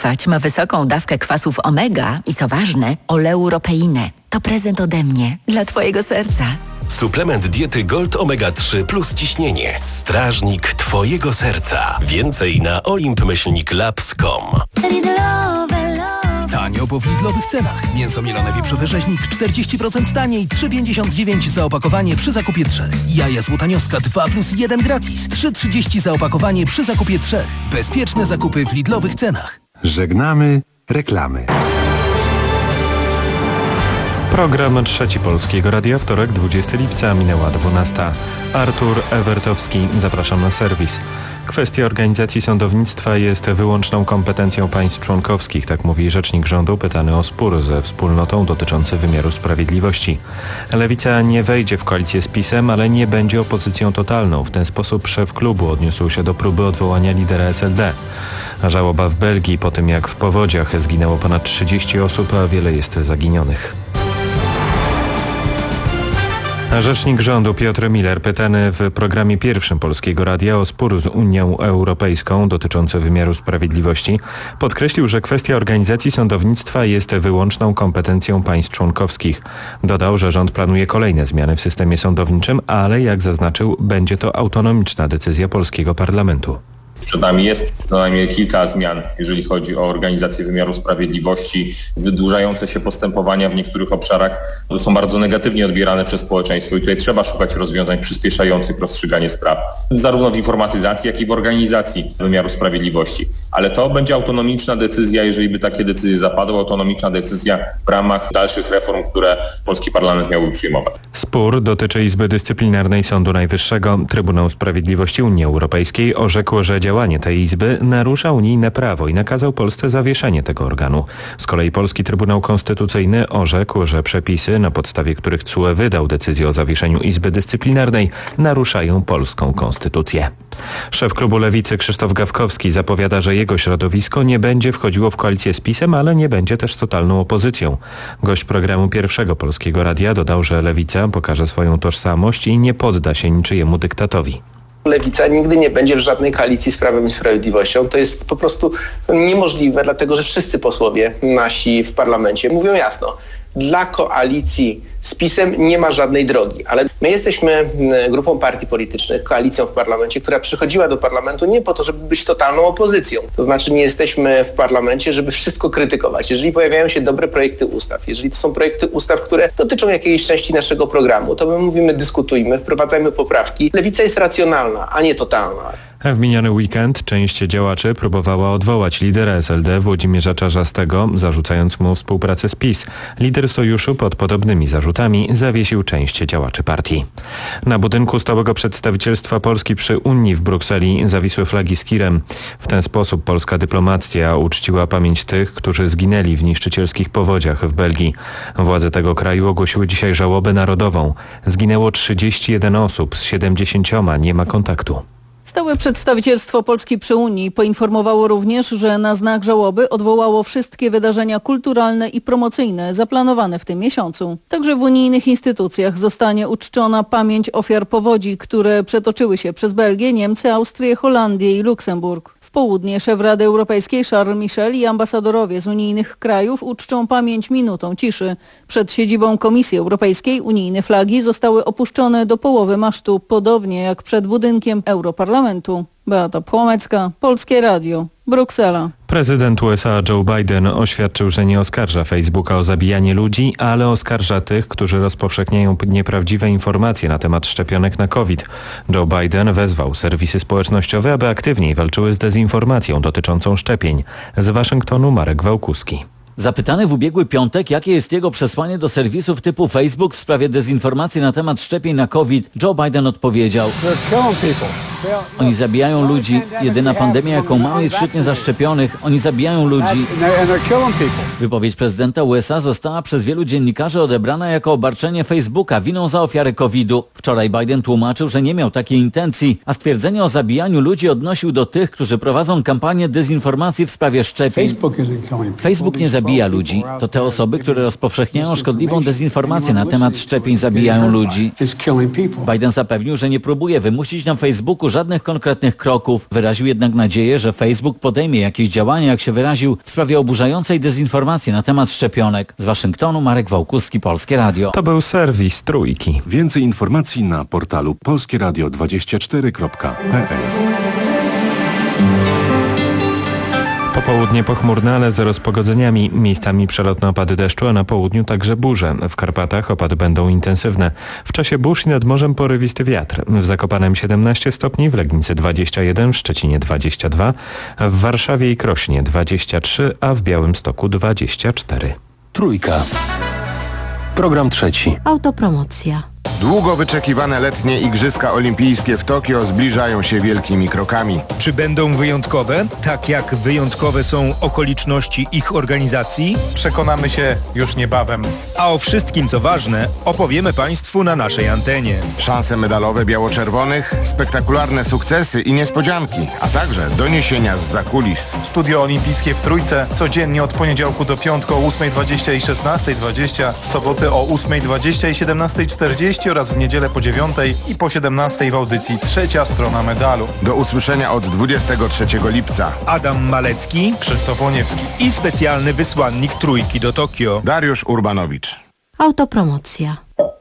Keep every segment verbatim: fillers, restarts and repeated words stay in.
przetrwać, ma wysoką dawkę kwasów omega i co ważne, oleuropeinę. To prezent ode mnie dla twojego serca. Suplement diety Gold Omega trzy plus ciśnienie. Strażnik twojego serca. Więcej na olimp myślnik labs kropka com. Tanio, bo w Lidlowych cenach. Mięso mielone wieprzowy rzeźnik czterdzieści procent taniej, trzy pięćdziesiąt dziewięć za opakowanie przy zakupie trzech. Jaja złotanioska dwa plus jeden gratis, trzy trzydzieści za opakowanie przy zakupie trzech. Bezpieczne zakupy w Lidlowych cenach. Żegnamy reklamy. Program Trzeci Polskiego Radia, wtorek, dwudziestego lipca, minęła dwunasta. Artur Ewertowski, zapraszam na serwis. Kwestia organizacji sądownictwa jest wyłączną kompetencją państw członkowskich, tak mówi rzecznik rządu pytany o spór ze wspólnotą dotyczący wymiaru sprawiedliwości. Lewica nie wejdzie w koalicję z PiS-em, ale nie będzie opozycją totalną. W ten sposób szef klubu odniósł się do próby odwołania lidera S L D. Żałoba w Belgii po tym, jak w powodziach zginęło ponad trzydzieści osób, a wiele jest zaginionych. Rzecznik rządu Piotr Miller pytany w programie pierwszym Polskiego Radia o spór z Unią Europejską dotyczący wymiaru sprawiedliwości podkreślił, że kwestia organizacji sądownictwa jest wyłączną kompetencją państw członkowskich. Dodał, że rząd planuje kolejne zmiany w systemie sądowniczym, ale jak zaznaczył, będzie to autonomiczna decyzja polskiego parlamentu. Przed nami jest co najmniej kilka zmian, jeżeli chodzi o organizację wymiaru sprawiedliwości. Wydłużające się postępowania w niektórych obszarach są bardzo negatywnie odbierane przez społeczeństwo i tutaj trzeba szukać rozwiązań przyspieszających rozstrzyganie spraw. Zarówno w informatyzacji, jak i w organizacji wymiaru sprawiedliwości. Ale to będzie autonomiczna decyzja, jeżeli by takie decyzje zapadły, autonomiczna decyzja w ramach dalszych reform, które polski parlament miałby przyjmować. Spór dotyczy Izby Dyscyplinarnej Sądu Najwyższego. Trybunał Sprawiedliwości Unii Europejskiej orzekł, że działanie tej izby narusza unijne prawo i nakazał Polsce zawieszenie tego organu. Z kolei polski Trybunał Konstytucyjny orzekł, że przepisy, na podstawie których C U E wydał decyzję o zawieszeniu Izby Dyscyplinarnej, naruszają polską konstytucję. Szef klubu Lewicy Krzysztof Gawkowski zapowiada, że jego środowisko nie będzie wchodziło w koalicję z PiS-em, ale nie będzie też totalną opozycją. Gość programu pierwszego Polskiego Radia dodał, że Lewica pokaże swoją tożsamość i nie podda się niczyjemu dyktatowi. Lewica nigdy nie będzie w żadnej koalicji z Prawem i Sprawiedliwością. To jest po prostu niemożliwe, dlatego że wszyscy posłowie nasi w parlamencie mówią jasno, dla koalicji z PiS-em nie ma żadnej drogi, ale my jesteśmy grupą partii politycznych, koalicją w parlamencie, która przychodziła do parlamentu nie po to, żeby być totalną opozycją. To znaczy nie jesteśmy w parlamencie, żeby wszystko krytykować. Jeżeli pojawiają się dobre projekty ustaw, jeżeli to są projekty ustaw, które dotyczą jakiejś części naszego programu, to my mówimy, dyskutujmy, wprowadzajmy poprawki. Lewica jest racjonalna, a nie totalna. W miniony weekend część działaczy próbowała odwołać lidera S L D Włodzimierza Czarzastego, zarzucając mu współpracę z PiS. Lider sojuszu pod podobnymi zarzutami zawiesił część działaczy partii. Na budynku stałego przedstawicielstwa Polski przy Unii w Brukseli zawisły flagi z kirem. W ten sposób polska dyplomacja uczciła pamięć tych, którzy zginęli w niszczycielskich powodziach w Belgii. Władze tego kraju ogłosiły dzisiaj żałobę narodową. Zginęło trzydzieści jeden osób, z siedemdziesięcioma nie ma kontaktu. Stałe przedstawicielstwo Polski przy Unii poinformowało również, że na znak żałoby odwołało wszystkie wydarzenia kulturalne i promocyjne zaplanowane w tym miesiącu. Także w unijnych instytucjach zostanie uczczona pamięć ofiar powodzi, które przetoczyły się przez Belgię, Niemcy, Austrię, Holandię i Luksemburg. W południe szef Rady Europejskiej Charles Michel i ambasadorowie z unijnych krajów uczczą pamięć minutą ciszy. Przed siedzibą Komisji Europejskiej unijne flagi zostały opuszczone do połowy masztu, podobnie jak przed budynkiem Europarlamentu. Beata Płomecka, Polskie Radio, Bruksela. Prezydent U S A Joe Biden oświadczył, że nie oskarża Facebooka o zabijanie ludzi, ale oskarża tych, którzy rozpowszechniają nieprawdziwe informacje na temat szczepionek na COVID. Joe Biden wezwał serwisy społecznościowe, aby aktywniej walczyły z dezinformacją dotyczącą szczepień. Z Waszyngtonu Marek Wałkuski. Zapytany w ubiegły piątek, jakie jest jego przesłanie do serwisów typu Facebook w sprawie dezinformacji na temat szczepień na COVID, Joe Biden odpowiedział: oni zabijają ludzi. Jedyna pandemia, jaką mamy, jest wśród niezaszczepionych. Oni zabijają ludzi. Wypowiedź prezydenta U S A została przez wielu dziennikarzy odebrana jako obarczenie Facebooka winą za ofiary kowida. Wczoraj Biden tłumaczył, że nie miał takiej intencji, a stwierdzenie o zabijaniu ludzi odnosił do tych, którzy prowadzą kampanię dezinformacji w sprawie szczepień. Facebook nie zabija zabija ludzi, to te osoby, które rozpowszechniają szkodliwą dezinformację na temat szczepień zabijają ludzi. Biden zapewnił, że nie próbuje wymusić na Facebooku żadnych konkretnych kroków. Wyraził jednak nadzieję, że Facebook podejmie jakieś działania, jak się wyraził, w sprawie oburzającej dezinformacji na temat szczepionek. Z Waszyngtonu Marek Wałkuski, Polskie Radio. To był serwis Trójki. Więcej informacji na portalu polskie radio dwadzieścia cztery kropka p l. Popołudnie pochmurne, ale z rozpogodzeniami. Miejscami przelotne opady deszczu, a na południu także burze. W Karpatach opady będą intensywne. W czasie burz i nad morzem porywisty wiatr. W Zakopanem siedemnaście stopni, w Legnicy dwadzieścia jeden, w Szczecinie dwadzieścia dwa, w Warszawie i Krośnie dwadzieścia trzy, a w Białymstoku dwadzieścia cztery. Trójka. Program trzeci. Autopromocja. Długo wyczekiwane letnie Igrzyska Olimpijskie w Tokio zbliżają się wielkimi krokami. Czy będą wyjątkowe, tak jak wyjątkowe są okoliczności ich organizacji? Przekonamy się już niebawem. A o wszystkim, co ważne, opowiemy Państwu na naszej antenie. Szanse medalowe biało-czerwonych, spektakularne sukcesy i niespodzianki, a także doniesienia z zakulis. Studio Olimpijskie w Trójce codziennie od poniedziałku do piątku o ósmej dwadzieścia i szesnastej dwadzieścia, w soboty o ósmej dwadzieścia i siedemnastej czterdzieści oraz w niedzielę po dziewiątej i po siedemnastej w audycji Trzecia Strona Medalu. Do usłyszenia od dwudziestego trzeciego lipca. Adam Malecki, Krzysztof Łoniewski i specjalny wysłannik Trójki do Tokio, Dariusz Urbanowicz. Autopromocja.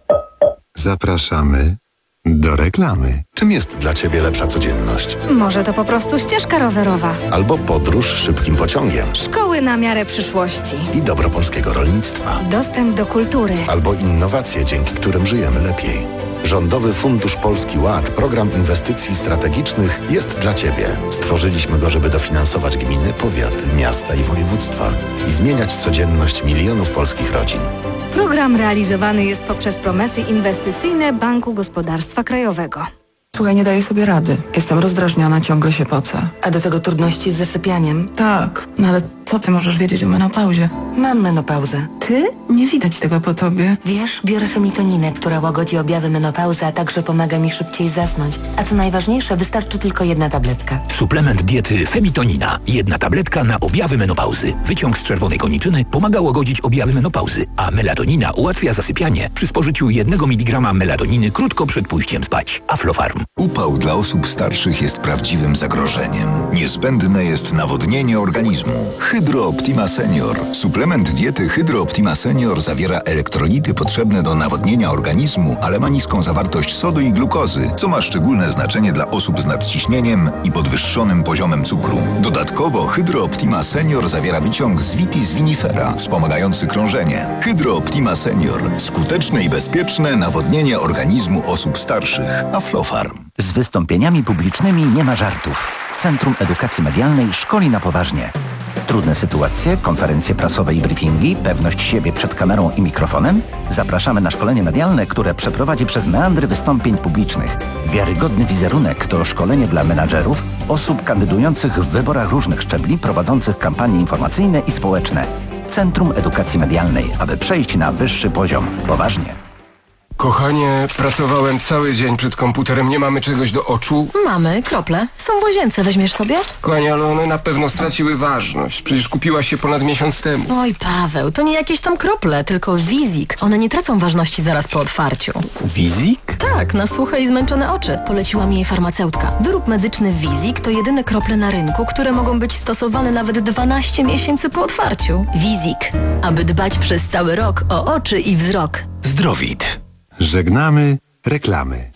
Zapraszamy do reklamy. Czym jest dla Ciebie lepsza codzienność? Może to po prostu ścieżka rowerowa. Albo podróż szybkim pociągiem. Szkoły na miarę przyszłości. I dobro polskiego rolnictwa. Dostęp do kultury. Albo innowacje, dzięki którym żyjemy lepiej. Rządowy Fundusz Polski Ład, program inwestycji strategicznych, jest dla Ciebie. Stworzyliśmy go, żeby dofinansować gminy, powiaty, miasta i województwa i zmieniać codzienność milionów polskich rodzin. Program realizowany jest poprzez promesy inwestycyjne Banku Gospodarstwa Krajowego. Słuchaj, nie daję sobie rady. Jestem rozdrażniona, ciągle się pocę. A do tego trudności z zasypianiem? Tak, no ale co ty możesz wiedzieć o menopauzie? Mam menopauzę. Ty? Nie widać tego po tobie. Wiesz, biorę femitoninę, która łagodzi objawy menopauzy, a także pomaga mi szybciej zasnąć. A co najważniejsze, wystarczy tylko jedna tabletka. Suplement diety Femitonina. Jedna tabletka na objawy menopauzy. Wyciąg z czerwonej koniczyny pomaga łagodzić objawy menopauzy, a melatonina ułatwia zasypianie przy spożyciu jednego miligrama melatoniny krótko przed pójściem spać. Aflofarm. Upał dla osób starszych jest prawdziwym zagrożeniem. Niezbędne jest nawodnienie organizmu. Hydro Optima Senior. Suplement diety Hydro Optima Senior zawiera elektrolity potrzebne do nawodnienia organizmu, ale ma niską zawartość sodu i glukozy, co ma szczególne znaczenie dla osób z nadciśnieniem i podwyższonym poziomem cukru. Dodatkowo Hydro Optima Senior zawiera wyciąg z Vitis vinifera, wspomagający krążenie. Hydro Optima Senior. Skuteczne i bezpieczne nawodnienie organizmu osób starszych. Aflofarm. Z wystąpieniami publicznymi nie ma żartów. Centrum Edukacji Medialnej szkoli na poważnie. Trudne sytuacje, konferencje prasowe i briefingi, pewność siebie przed kamerą i mikrofonem? Zapraszamy na szkolenie medialne, które przeprowadzi przez meandry wystąpień publicznych. Wiarygodny wizerunek to szkolenie dla menadżerów, osób kandydujących w wyborach różnych szczebli, prowadzących kampanie informacyjne i społeczne. Centrum Edukacji Medialnej, aby przejść na wyższy poziom. Poważnie. Kochanie, pracowałem cały dzień przed komputerem, nie mamy czegoś do oczu? Mamy, krople. Są w łazience, weźmiesz sobie? Kochanie, ale one na pewno straciły ważność. Przecież kupiłaś się ponad miesiąc temu. Oj, Paweł, to nie jakieś tam krople, tylko Wizik. One nie tracą ważności zaraz po otwarciu. Wizik? Tak, na suche i zmęczone oczy. Poleciła mi jej farmaceutka. Wyrób medyczny Wizik to jedyne krople na rynku, które mogą być stosowane nawet dwanaście miesięcy po otwarciu. Wizik. Aby dbać przez cały rok o oczy i wzrok. Zdrowit. Żegnamy reklamy.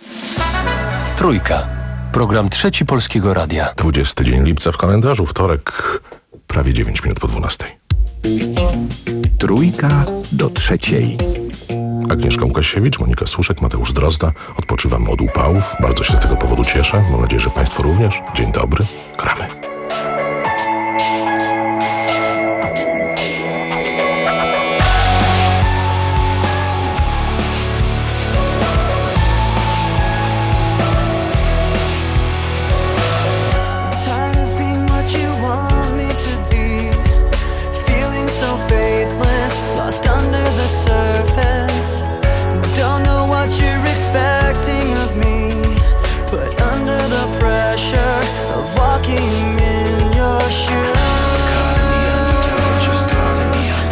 Trójka. Program trzeci Polskiego Radia. dwudziesty dzień lipca w kalendarzu, wtorek, prawie dziewięć minut po dwunastej. Trójka do trzeciej. Agnieszka Łukasiewicz, Monika Suszek, Mateusz Drozda. Odpoczywamy od upałów. Bardzo się z tego powodu cieszę. Mam nadzieję, że Państwo również. Dzień dobry. Gramy. Lost under the surface. Don't know what you're expecting of me, but under the pressure of walking in your shoes, caught in the undertow, just caught in the undertow.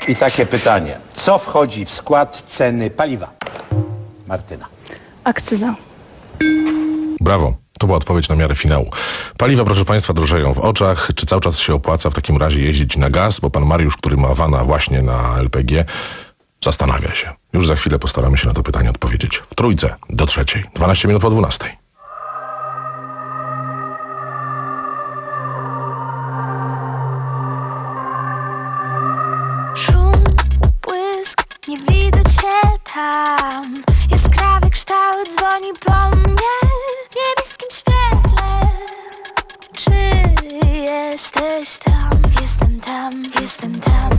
I takie pytanie. Co wchodzi w skład ceny paliwa? Martyna. Akcyza. Brawo. To była odpowiedź na miarę finału. Paliwa, proszę Państwa, drożeją w oczach. Czy cały czas się opłaca w takim razie jeździć na gaz? Bo pan Mariusz, który ma wana właśnie na L P G, zastanawia się. Już za chwilę postaramy się na to pytanie odpowiedzieć. W trójce do trzeciej. dwanaście minut po dwunastej. Szum, błysk, nie widzę cię tam. Jaskrawy kształt dzwoni po mnie w niebieskim świetle. Czy jesteś tam? Jestem tam, jestem tam.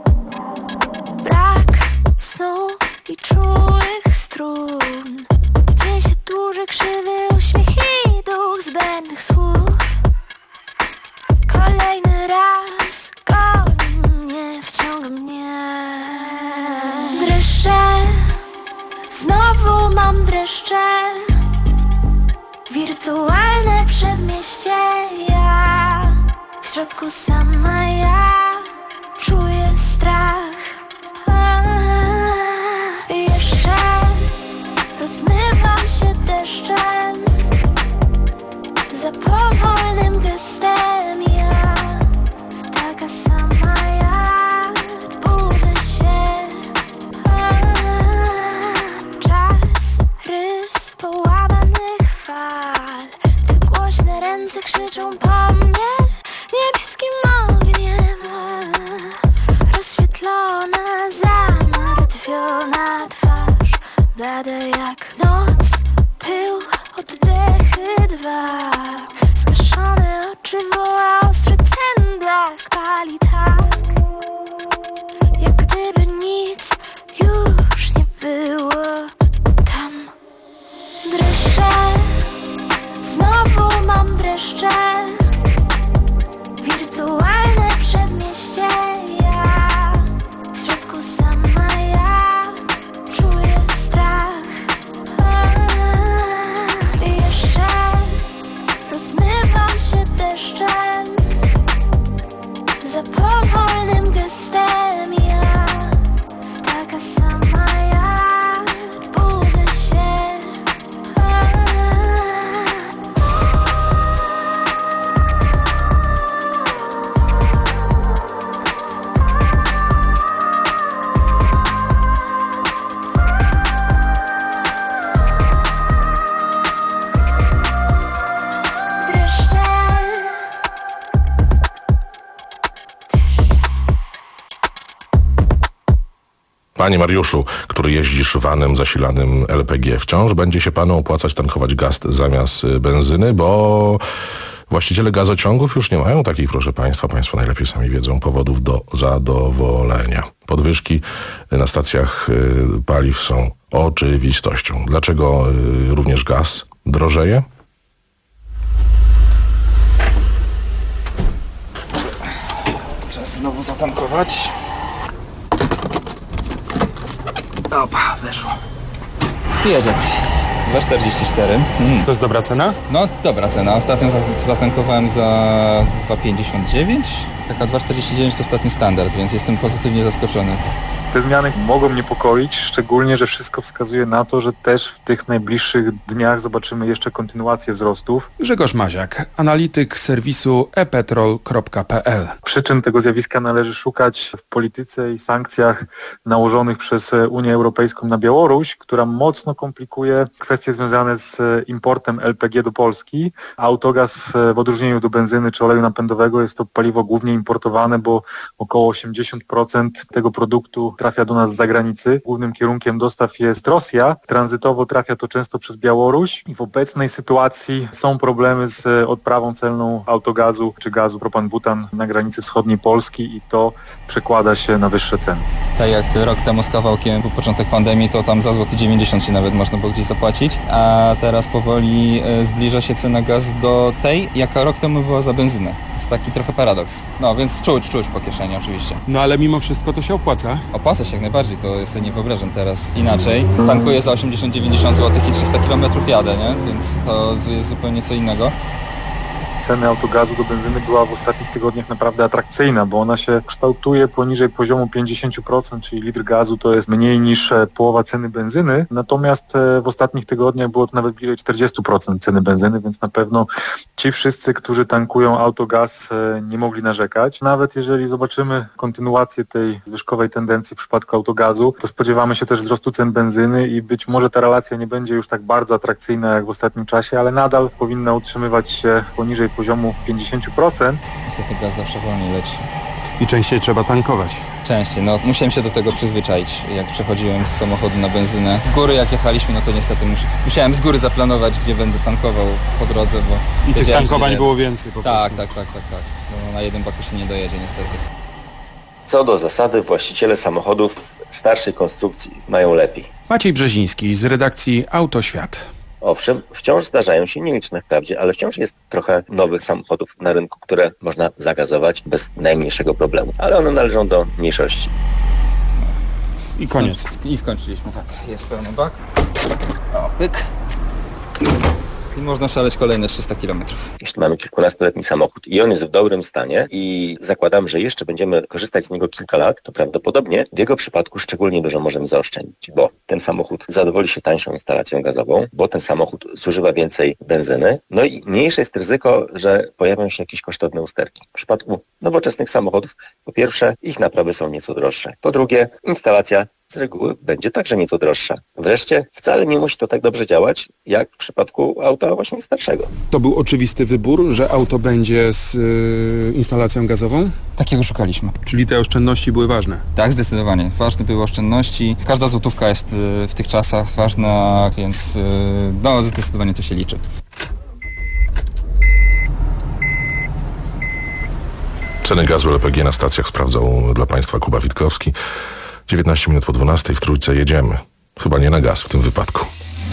Brak snu i czułych strun. Dzień się dłuży, krzywy uśmiech i duch zbędnych słów. Kolejny raz goni mnie, wciąga mnie. Dreszcze, znowu mam dreszcze. Wirtualne przedmieście, ja w środku sama ja czuję strach. A, jeszcze rozmywam się deszczem za powolnym gestem, ja taka sama ja budzę się. A, czas, rys połamanych fal. Te głośne ręce krzyczą po mnie niebieskim ogniem. Rozświetlona, zamartwiona twarz, blada jak noc, pył, oddechy dwa. Skaszone oczy woła ostry ten blask, pali tak, jak gdyby nic już nie było tam. Dreszcze, znowu mam dreszcze. Wirtualne przedmieście, ja w środku sama ja czuję strach. A, jeszcze rozmywam się deszczem za powolnym gestem, ja taka sama ja budzę się. A, Panie Mariuszu, który jeździsz vanem zasilanym L P G, wciąż będzie się panu opłacać tankować gaz zamiast benzyny, bo właściciele gazociągów już nie mają takich, proszę Państwa, Państwo najlepiej sami wiedzą, powodów do zadowolenia. Podwyżki na stacjach paliw są oczywistością. Dlaczego również gaz drożeje? Czas znowu zatankować. Opa, weszło. Jedziemy. dwa czterdzieści cztery. Mm. To jest dobra cena? No, dobra cena. Ostatnio zatankowałem za dwa pięćdziesiąt dziewięć. Taka dwa czterdzieści dziewięć to ostatni standard, więc jestem pozytywnie zaskoczony. Te zmiany mogą niepokoić, szczególnie, że wszystko wskazuje na to, że też w tych najbliższych dniach zobaczymy jeszcze kontynuację wzrostów. Grzegorz Maziak, analityk serwisu e petrol kropka p l. Przyczyn tego zjawiska należy szukać w polityce i sankcjach nałożonych przez Unię Europejską na Białoruś, która mocno komplikuje kwestie związane z importem L P G do Polski. Autogaz w odróżnieniu do benzyny czy oleju napędowego jest to paliwo głównie importowane, bo około osiemdziesiąt procent tego produktu trafia do nas z zagranicy. Głównym kierunkiem dostaw jest Rosja. Tranzytowo trafia to często przez Białoruś i w obecnej sytuacji są problemy z odprawą celną autogazu czy gazu propan-butan na granicy wschodniej Polski i to przekłada się na wyższe ceny. Tak jak rok temu z kawałkiem był początek pandemii, to tam za złoty dziewięćdziesiąt się nawet można było gdzieś zapłacić, a teraz powoli zbliża się cena gazu do tej, jaka rok temu była za benzynę. Jest taki trochę paradoks. No więc czuć, czuć po kieszeni oczywiście. No ale mimo wszystko to się opłaca? Opłaca się jak najbardziej, to ja sobie nie wyobrażam teraz inaczej. Tankuję za osiemdziesiąt dziewięćdziesiąt złotych i trzysta kilometrów jadę, nie? Więc to jest zupełnie co innego. ceny autogazu do benzyny była w ostatnich tygodniach naprawdę atrakcyjna, bo ona się kształtuje poniżej poziomu pięćdziesiąt procent, czyli litr gazu to jest mniej niż połowa ceny benzyny, natomiast w ostatnich tygodniach było to nawet bliżej czterdzieści procent ceny benzyny, więc na pewno ci wszyscy, którzy tankują autogaz, nie mogli narzekać. Nawet jeżeli zobaczymy kontynuację tej zwyżkowej tendencji w przypadku autogazu, to spodziewamy się też wzrostu cen benzyny i być może ta relacja nie będzie już tak bardzo atrakcyjna jak w ostatnim czasie, ale nadal powinna utrzymywać się poniżej poziomu pięćdziesiąt procent. Niestety gaz zawsze wolniej leci. I częściej trzeba tankować. Częściej, no musiałem się do tego przyzwyczaić, jak przechodziłem z samochodu na benzynę. Z góry jak jechaliśmy, no to niestety mus- musiałem z góry zaplanować, gdzie będę tankował po drodze, bo... I tych tankowań było więcej po tak, prostu. Tak, tak, tak, tak. No, na jeden baku się nie dojedzie niestety. Co do zasady, właściciele samochodów starszej konstrukcji mają lepiej. Maciej Brzeziński z redakcji Autoświat. Owszem, wciąż zdarzają się nieliczne wprawdzie, ale wciąż jest trochę nowych samochodów na rynku, które można zagazować bez najmniejszego problemu. Ale one należą do mniejszości. I koniec. I skończyliśmy, tak. Jest pełny bak. O, pyk. I można szaleć kolejne trzysta kilometrów. Jeśli mamy kilkunastoletni samochód i on jest w dobrym stanie i zakładam, że jeszcze będziemy korzystać z niego kilka lat, to prawdopodobnie w jego przypadku szczególnie dużo możemy zaoszczędzić, bo ten samochód zadowoli się tańszą instalacją gazową, bo ten samochód zużywa więcej benzyny, no i mniejsze jest ryzyko, że pojawią się jakieś kosztowne usterki. W przypadku nowoczesnych samochodów, po pierwsze, ich naprawy są nieco droższe. Po drugie, instalacja z reguły będzie także nieco droższa. Wreszcie wcale nie musi to tak dobrze działać, jak w przypadku auta właśnie starszego. To był oczywisty wybór, że auto będzie z y, instalacją gazową? Takiego szukaliśmy. Czyli te oszczędności były ważne? Tak, zdecydowanie. Ważne były oszczędności. Każda złotówka jest y, w tych czasach ważna, więc y, no, zdecydowanie to się liczy. Ceny gazu L P G na stacjach sprawdzał dla Państwa Kuba Witkowski. dziewiętnaście minut po dwunastej w Trójce jedziemy. Chyba nie na gaz w tym wypadku.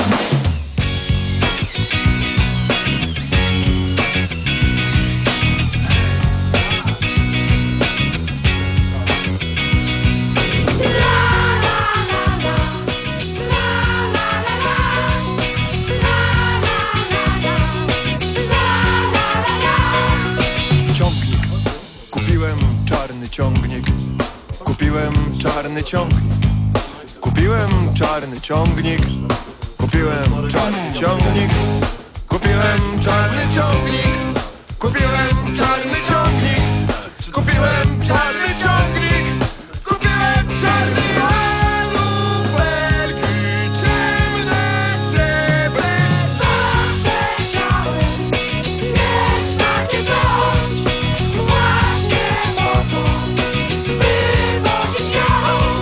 Ciągnik. Kupiłem czarny ciągnik. Kupiłem czarny ciągnik. Kupiłem czarny ciągnik. Kupiłem czarny ciągnik. Kupiłem czarny ciągnik. Kupiłem czarny ciągnik. Kupiłem czarny ciągnik. Kupiłem czarny luferki, ciemne srebrne. Zawsze chciałem mieć takie coś. Właśnie po to, by wozić ją.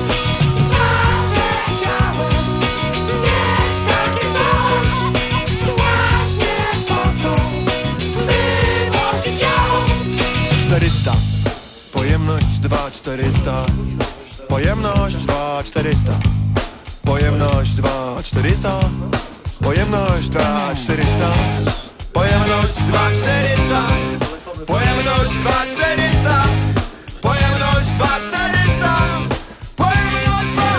Zawsze chciałem mieć takie coś. Właśnie po to, by wozić ją. czterysta. Pojemność dwa czterysta. Pojemność dwa czterysta. Pojemność dwa czterysta. Pojemność dwa czterysta. Pojemność dwa czterysta. Pojemność dwa czterysta. Pojemność dwa czterysta. Pojemność dwa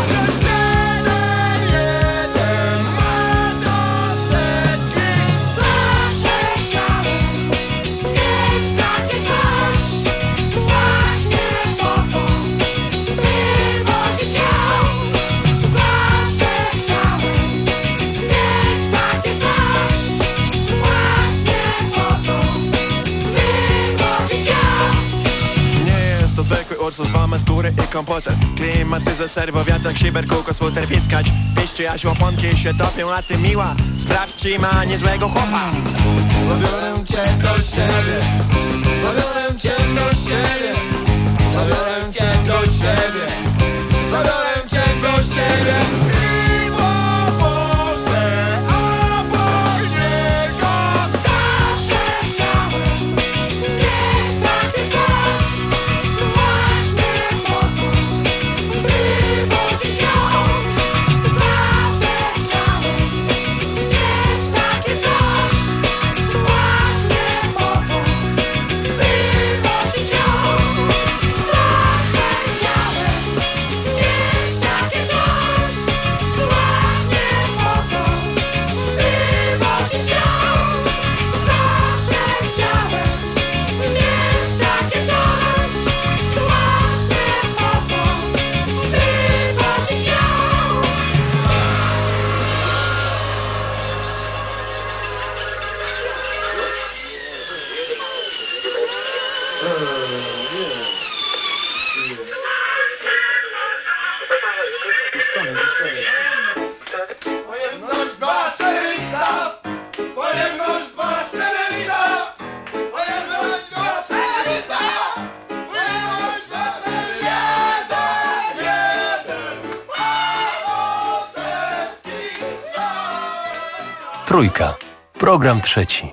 jeden jeden ma do setki. Zawsze chciałem mieć takie coś. Właśnie po to, by wozić ją. Zawsze chciałem mieć takie coś. Właśnie po to, by wozić ją. Nie jest to zwykły ursus, mamy skóry i komputer. Klimatyzer, serwo, wiatrak, szyber, kółko, sfuter, piskać. Piszczy, aż łaponki się topią, a ty miła. Sprawdź, czy ma niezłego chłopa. Zabiorę cię do siebie. Zabiorę cię do siebie. Zabiorę cię do siebie. Zabiorę cię do siebie. Miło Boże, obok niego. Zawsze chciałem mieć takie coś. Właśnie po to, by wozić ją. Zawsze chciałem mieć takie coś. Właśnie po to, by wozić ją. Zawsze chciałem Trójka. Program trzeci.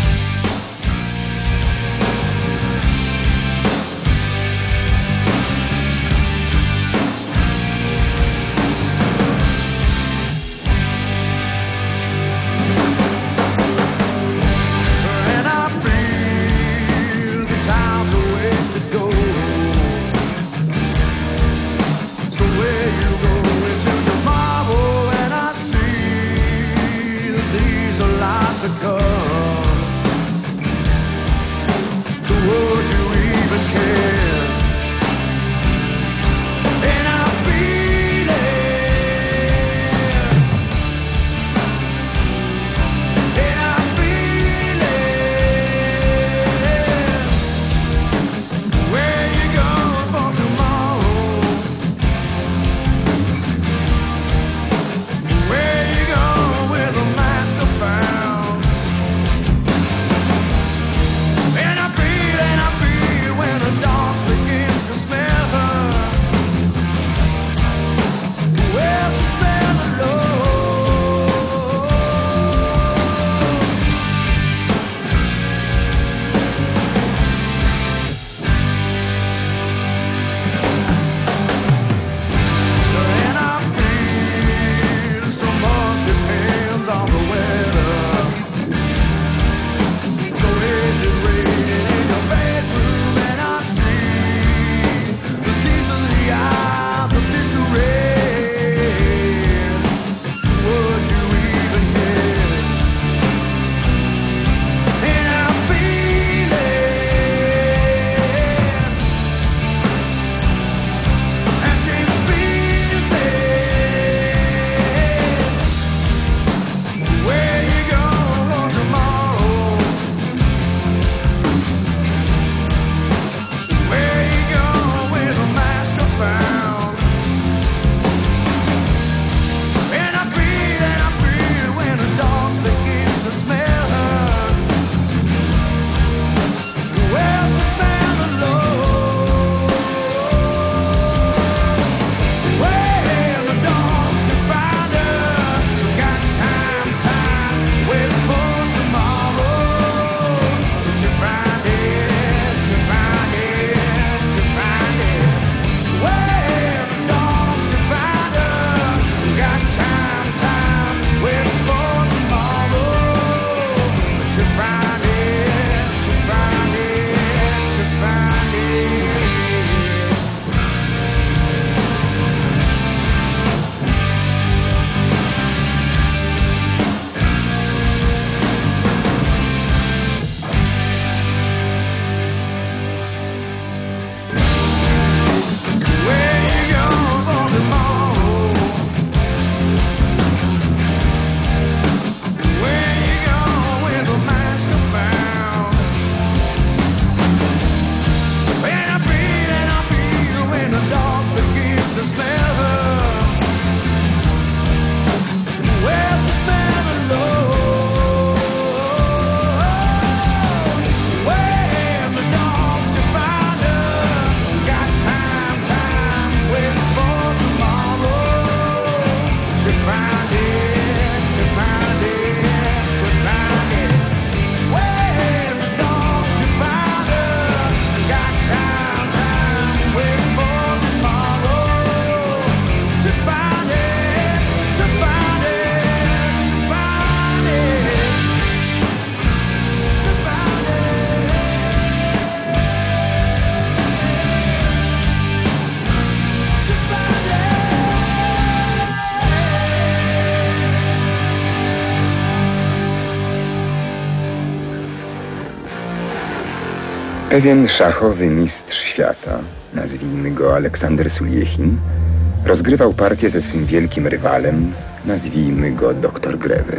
Pewien szachowy mistrz świata, nazwijmy go Aleksander Suliechin, rozgrywał partię ze swym wielkim rywalem, nazwijmy go doktor Greve.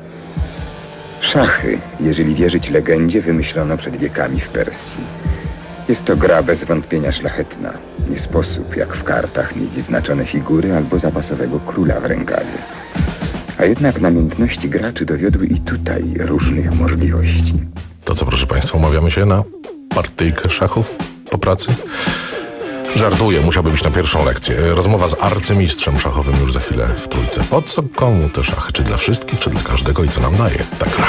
Szachy, jeżeli wierzyć legendzie, wymyślono przed wiekami w Persji. Jest to gra bez wątpienia szlachetna. Nie sposób, jak w kartach, mieć wyznaczone figury albo zapasowego króla w rękawie. A jednak namiętności graczy dowiodły i tutaj różnych możliwości. To co, proszę Państwa, umawiamy się na partyjkę szachów po pracy? Żartuję, musiałby być na pierwszą lekcję. Rozmowa z arcymistrzem szachowym już za chwilę w Trójce. Po co komu te szachy? Czy dla wszystkich, czy dla każdego i co nam daje ta gra?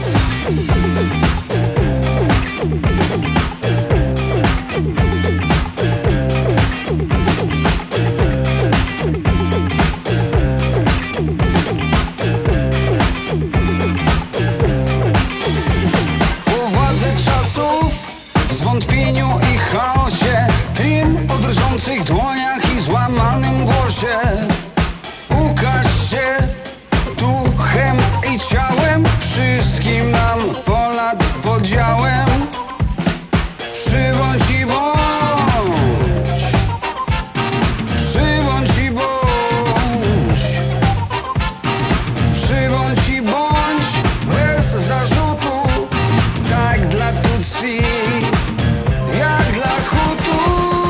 Po władzy czasów, w zwątpieniu i chaosie, tym o drżących dłoniach i złamanym głosie. Ukaż się duchem i ciałem, wszystkim nam ponad podziałem. Przybądź i bądź, przybądź i bądź, przybądź i bądź, bez zarzutu, tak dla Tutsi, jak dla Hutu.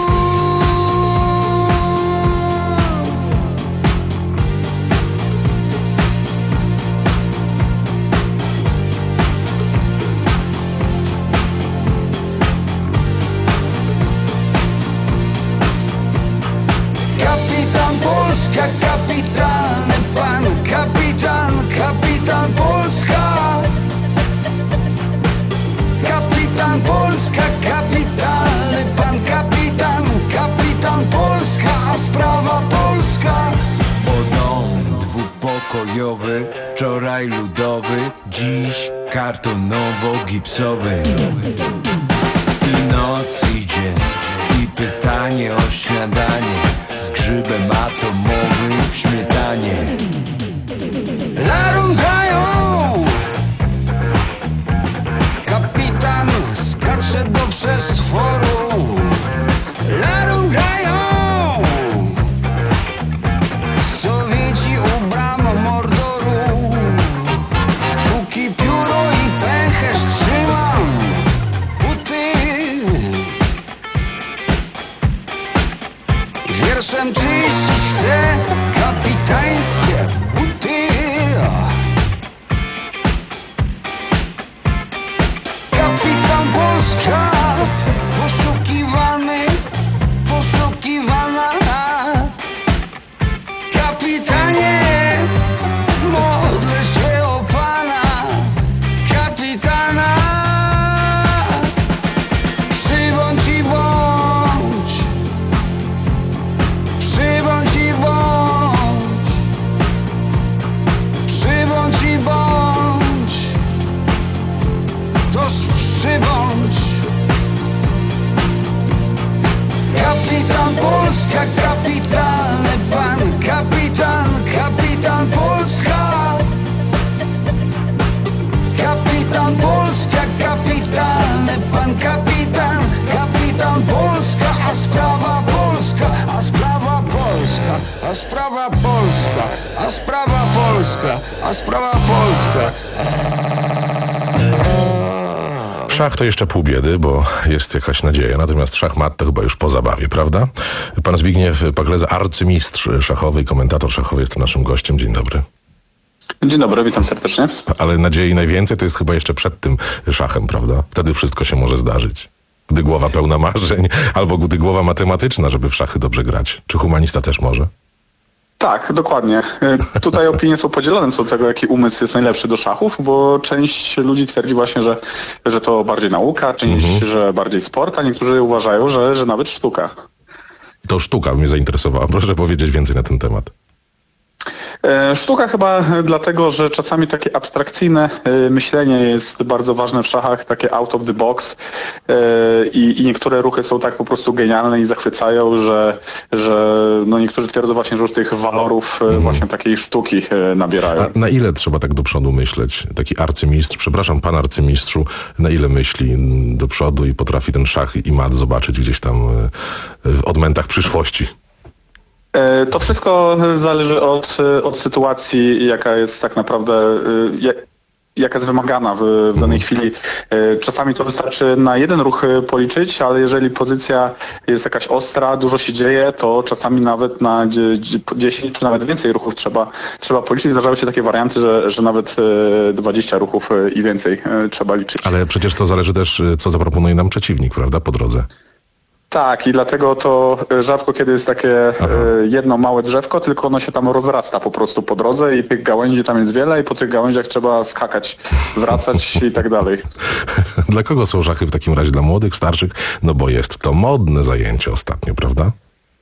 Kapitan Polska, kapitalny pan, kapitan, kapitan Polska. Kapitan Polska, kapitalny pan, kapitan, kapitan Polska, a sprawa polska. Bo dom dwupokojowy, wczoraj ludowy, dziś kartonowo-gipsowy. I noc idzie, i pytanie o śniadanie, z grzybem atomowym w śmietanie. Larungają! Kapitan skacze do przestworu. Larungają! Sowieci u bram Mordoru. Póki pióro i pęcherz trzymam buty, wierszem czyścić chcę kapitańskie buty. Kapitan Polska, poszukiwany, poszukiwana. Kapitanie, modlę się o pana, kapitana. Przybądź i bądź, przybądź i bądź, przybądź i bądź, toż przybądź. Kapitan Polska, kapitalny pan, kapitan, kapitan Polska. Kapitan Polska, kapitalny pan, kapitan, kapitan Polska, a sprawa polska, a sprawa polska, a sprawa polska, a sprawa polska, a sprawa polska. Szach to jeszcze pół biedy, bo jest jakaś nadzieja, natomiast szachmat to chyba już po zabawie, prawda? Pan Zbigniew Pagleza, arcymistrz szachowy i komentator szachowy jest naszym gościem. Dzień dobry. Dzień dobry, witam serdecznie. Ale nadziei najwięcej to jest chyba jeszcze przed tym szachem, prawda? Wtedy wszystko się może zdarzyć. Gdy głowa pełna marzeń, albo gdy głowa matematyczna, żeby w szachy dobrze grać. Czy humanista też może? Tak, dokładnie. Tutaj opinie są podzielone co do tego, jaki umysł jest najlepszy do szachów, bo część ludzi twierdzi właśnie, że, że to bardziej nauka, część, mhm. że bardziej sport, a niektórzy uważają, że, że nawet sztuka. To sztuka mnie zainteresowała. Proszę powiedzieć więcej na ten temat. Sztuka chyba dlatego, że czasami takie abstrakcyjne myślenie jest bardzo ważne w szachach, takie out of the box i, i niektóre ruchy są tak po prostu genialne i zachwycają, że, że no niektórzy twierdzą właśnie, że już tych walorów mm. właśnie takiej sztuki nabierają. A na ile trzeba tak do przodu myśleć? Taki arcymistrz, przepraszam, pan arcymistrzu, na ile myśli do przodu i potrafi ten szach i mat zobaczyć gdzieś tam w odmętach przyszłości? To wszystko zależy od, od sytuacji, jaka jest tak naprawdę, jaka jest wymagana w, w danej chwili. Czasami to wystarczy na jeden ruch policzyć, ale jeżeli pozycja jest jakaś ostra, dużo się dzieje, to czasami nawet na dziesięć czy nawet więcej ruchów trzeba, trzeba policzyć. Zdarzały się takie warianty, że, że nawet dwadzieścia ruchów i więcej trzeba liczyć. Ale przecież to zależy też, co zaproponuje nam przeciwnik, prawda, po drodze. Tak, i dlatego to rzadko kiedy jest takie e, jedno małe drzewko, tylko ono się tam rozrasta po prostu po drodze i tych gałęzi tam jest wiele i po tych gałęziach trzeba skakać, wracać i tak dalej. Dla kogo są szachy w takim razie? Dla młodych, starszych? No bo jest to modne zajęcie ostatnio, prawda?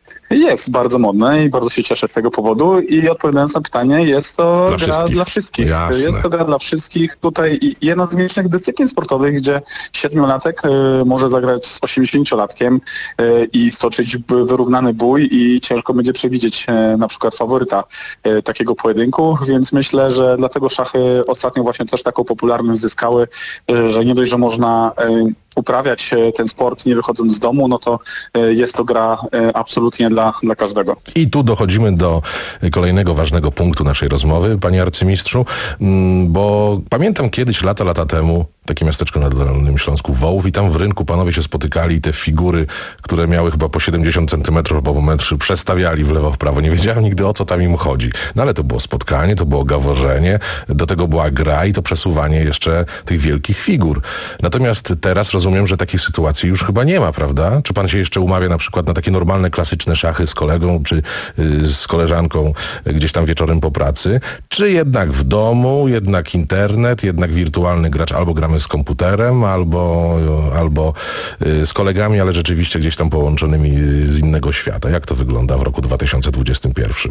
Jest bardzo modne i bardzo się cieszę z tego powodu i odpowiadając na pytanie, jest to Dla gra wszystkich. dla wszystkich. Jasne. Jest to gra dla wszystkich. Tutaj i- jedna z nielicznych dyscyplin sportowych, gdzie siedmiolatek y, może zagrać z osiemdziesięciolatkiem y, i stoczyć b- wyrównany bój i ciężko będzie przewidzieć y, na przykład faworyta y, takiego pojedynku, więc myślę, że dlatego szachy ostatnio właśnie też taką popularność zyskały, y, że nie dość, że można y, uprawiać e, ten sport nie wychodząc z domu, no to e, jest to gra e, absolutnie dla, dla każdego. I tu dochodzimy do kolejnego ważnego punktu naszej rozmowy, panie arcymistrzu, mm, bo pamiętam kiedyś, lata, lata temu, takie miasteczko na Dolnym Śląsku, Wołów, i tam w rynku panowie się spotykali i te figury, które miały chyba po siedemdziesiąt centymetrów albo po metrze, przestawiali w lewo, w prawo. Nie wiedziałem nigdy, o co tam im chodzi. No ale to było spotkanie, to było gaworzenie, do tego była gra i to przesuwanie jeszcze tych wielkich figur. Natomiast teraz rozumiem, że takich sytuacji już chyba nie ma, prawda? Czy pan się jeszcze umawia na przykład na takie normalne, klasyczne szachy z kolegą, czy y, z koleżanką y, gdzieś tam wieczorem po pracy? Czy jednak w domu, jednak internet, jednak wirtualny gracz, albo gramy z komputerem, albo, albo y, z kolegami, ale rzeczywiście gdzieś tam połączonymi z innego świata. Jak to wygląda w roku dwa tysiące dwudziestym pierwszym?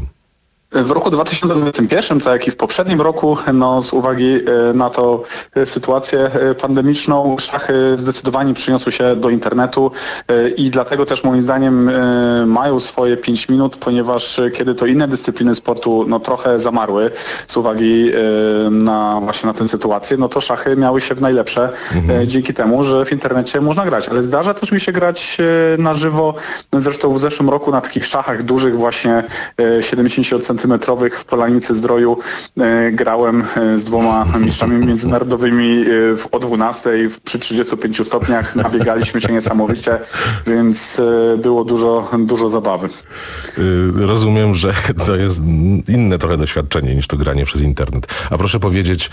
W roku dwa tysiące dwudziestym pierwszym, tak jak i w poprzednim roku, no z uwagi e, na tą e, sytuację e, pandemiczną, szachy zdecydowanie przeniosły się do internetu e, i dlatego też moim zdaniem e, mają swoje pięć minut, ponieważ e, kiedy to inne dyscypliny sportu no trochę zamarły z uwagi e, na właśnie na tę sytuację, no to szachy miały się w najlepsze Mhm. e, dzięki temu, że w internecie można grać. Ale zdarza też mi się grać e, na żywo, zresztą w zeszłym roku na takich szachach dużych właśnie e, siedemdziesiąt centymetrowych w Polanicy Zdroju e, grałem e, z dwoma mistrzami międzynarodowymi e, w, o dwunastej przy trzydziestu pięciu stopniach. Nabiegaliśmy się niesamowicie, więc e, było dużo, dużo zabawy. Y, Rozumiem, że to jest inne trochę doświadczenie niż to granie przez internet. A proszę powiedzieć,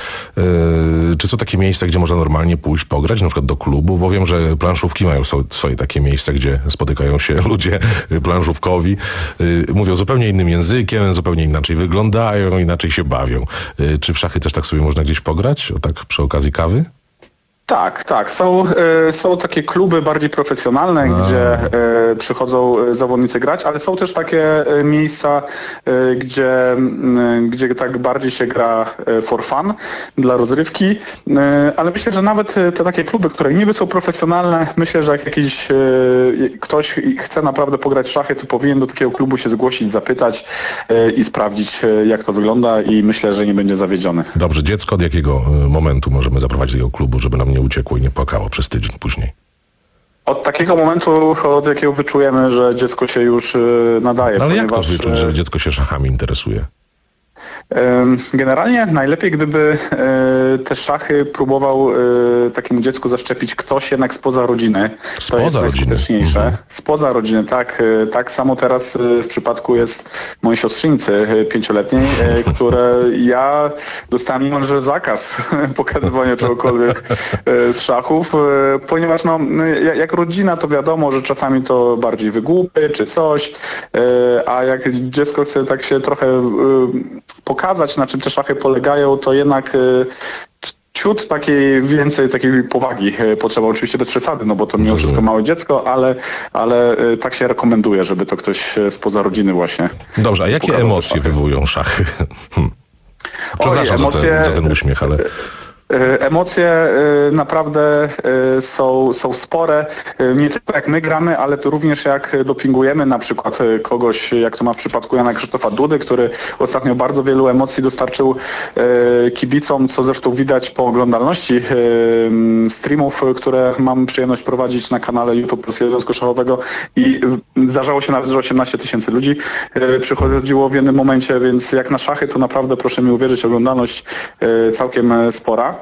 y, czy są takie miejsca, gdzie można normalnie pójść pograć, na przykład do klubu? Bo wiem, że planszówki mają so- swoje takie miejsca, gdzie spotykają się ludzie y, planszówkowi, y, mówią zupełnie innym językiem, zupełnie inaczej wyglądają, inaczej się bawią. Y, Czy w szachy też tak sobie można gdzieś pograć? O tak przy okazji kawy? Tak, tak. Są, e, są takie kluby bardziej profesjonalne, A. gdzie e, przychodzą e, zawodnicy grać, ale są też takie e, miejsca, e, gdzie, m, gdzie tak bardziej się gra e, for fun, dla rozrywki, e, ale myślę, że nawet e, te takie kluby, które niby są profesjonalne, myślę, że jak jakiś e, ktoś chce naprawdę pograć w szachy, to powinien do takiego klubu się zgłosić, zapytać e, i sprawdzić, e, jak to wygląda, i myślę, że nie będzie zawiedziony. Dobrze, dziecko od jakiego y, momentu możemy zaprowadzić do tego klubu, żeby nam nie uciekło i nie płakało przez tydzień później? Od takiego momentu, od jakiego wyczujemy, że dziecko się już y, nadaje. Ale jak to ponieważ, wyczuć, y, że dziecko się szachami interesuje? Ym, Generalnie najlepiej, gdyby y, te szachy próbował y, takiemu dziecku zaszczepić ktoś jednak spoza rodziny. To jest Spoza rodziny. najskuteczniejsze. Mhm. Spoza rodziny, tak. y, Tak samo teraz y, w przypadku jest mojej siostrzeńcy y, pięcioletniej, y, które ja dostałem niemalże zakaz pokazywania czegokolwiek y, z szachów, y, ponieważ no, y, jak rodzina, to wiadomo, że czasami to bardziej wygłupy czy coś, y, a jak dziecko chce tak się trochę y, pokazać, na czym te szachy polegają, to jednak y, ciut takiej więcej takiej powagi y, potrzeba, oczywiście bez przesady, no bo to mimo wszystko małe dziecko, ale, ale y, tak się rekomenduje, żeby to ktoś y, spoza rodziny właśnie. Dobrze, a jakie pokazał te emocje szachy. wywołują szachy? Hmm. Oj, Przepraszam za, emocje- ten, za ten uśmiech, ale... E, Emocje e, naprawdę e, są, są spore, E, nie tylko jak my gramy, ale to również jak dopingujemy na przykład e, kogoś, jak to ma w przypadku Jana Krzysztofa Dudy, który ostatnio bardzo wielu emocji dostarczył e, kibicom, co zresztą widać po oglądalności e, m, streamów, które mam przyjemność prowadzić na kanale YouTube Polskiego Związku Szachowego, i e, zdarzało się nawet, że osiemnaście tysięcy ludzi e, przychodziło w jednym momencie, więc jak na szachy, to naprawdę proszę mi uwierzyć, oglądalność e, całkiem e, spora.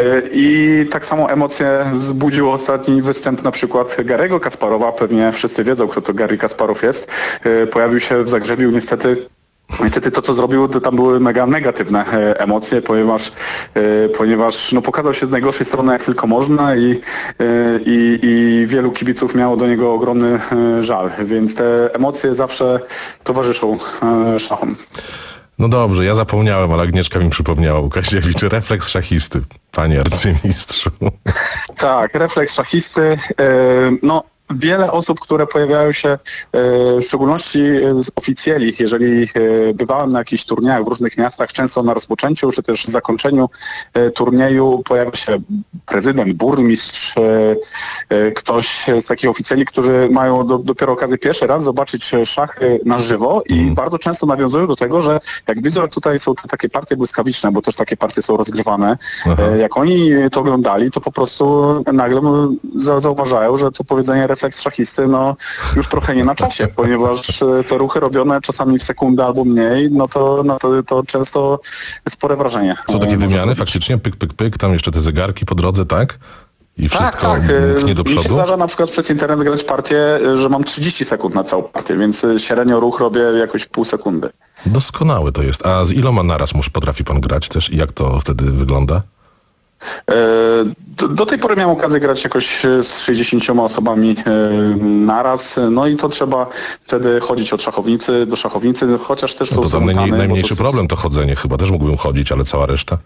I tak samo emocje wzbudził ostatni występ na przykład Garry'ego Kasparowa. Pewnie wszyscy wiedzą, kto to Garry Kasparow jest. Pojawił się w Zagrzebiu niestety Niestety to, co zrobił, to tam były mega negatywne e, emocje, ponieważ, e, ponieważ no, pokazał się z najgorszej strony, jak tylko można i, e, i, i wielu kibiców miało do niego ogromny e, żal, więc te emocje zawsze towarzyszą e, szachom. No dobrze, ja zapomniałem, ale Agnieszka mi przypomniała, Łukasiewicz, refleks szachisty, panie arcymistrzu. Tak, refleks szachisty, e, no wiele osób, które pojawiają się, e, w szczególności z oficjeli, jeżeli e, bywałem na jakichś turniejach w różnych miastach, często na rozpoczęciu czy też zakończeniu e, turnieju pojawia się prezydent, burmistrz, e, e, ktoś z takich oficjeli, którzy mają do, dopiero okazję pierwszy raz zobaczyć szachy na żywo i mm. bardzo często nawiązują do tego, że jak widzą, jak tutaj są te takie partie błyskawiczne, bo też takie partie są rozgrywane, e, jak oni to oglądali, to po prostu nagle za, zauważają, że to powiedzenie refleks szachisty, no już trochę nie na czasie, ponieważ te ruchy robione czasami w sekundę albo mniej, no to, no to, to często spore wrażenie. Są takie wymiany faktycznie, pyk, pyk, pyk, tam jeszcze te zegarki po drodze, tak? I wszystko tak, tak. mknie do przodu? Mi się zdarza na przykład przez internet grać partię, że mam trzydzieści sekund na całą partię, więc średnio ruch robię jakoś pół sekundy. Doskonałe to jest. A z iloma naraz może potrafi pan grać też i jak to wtedy wygląda? Do, do tej pory miałem okazję grać jakoś z sześćdziesięcioma osobami naraz, no i to trzeba wtedy chodzić od szachownicy do szachownicy, chociaż też no są to zamykane. Najmniej, najmniejszy to problem to chodzenie, chyba też mógłbym chodzić, ale cała reszta?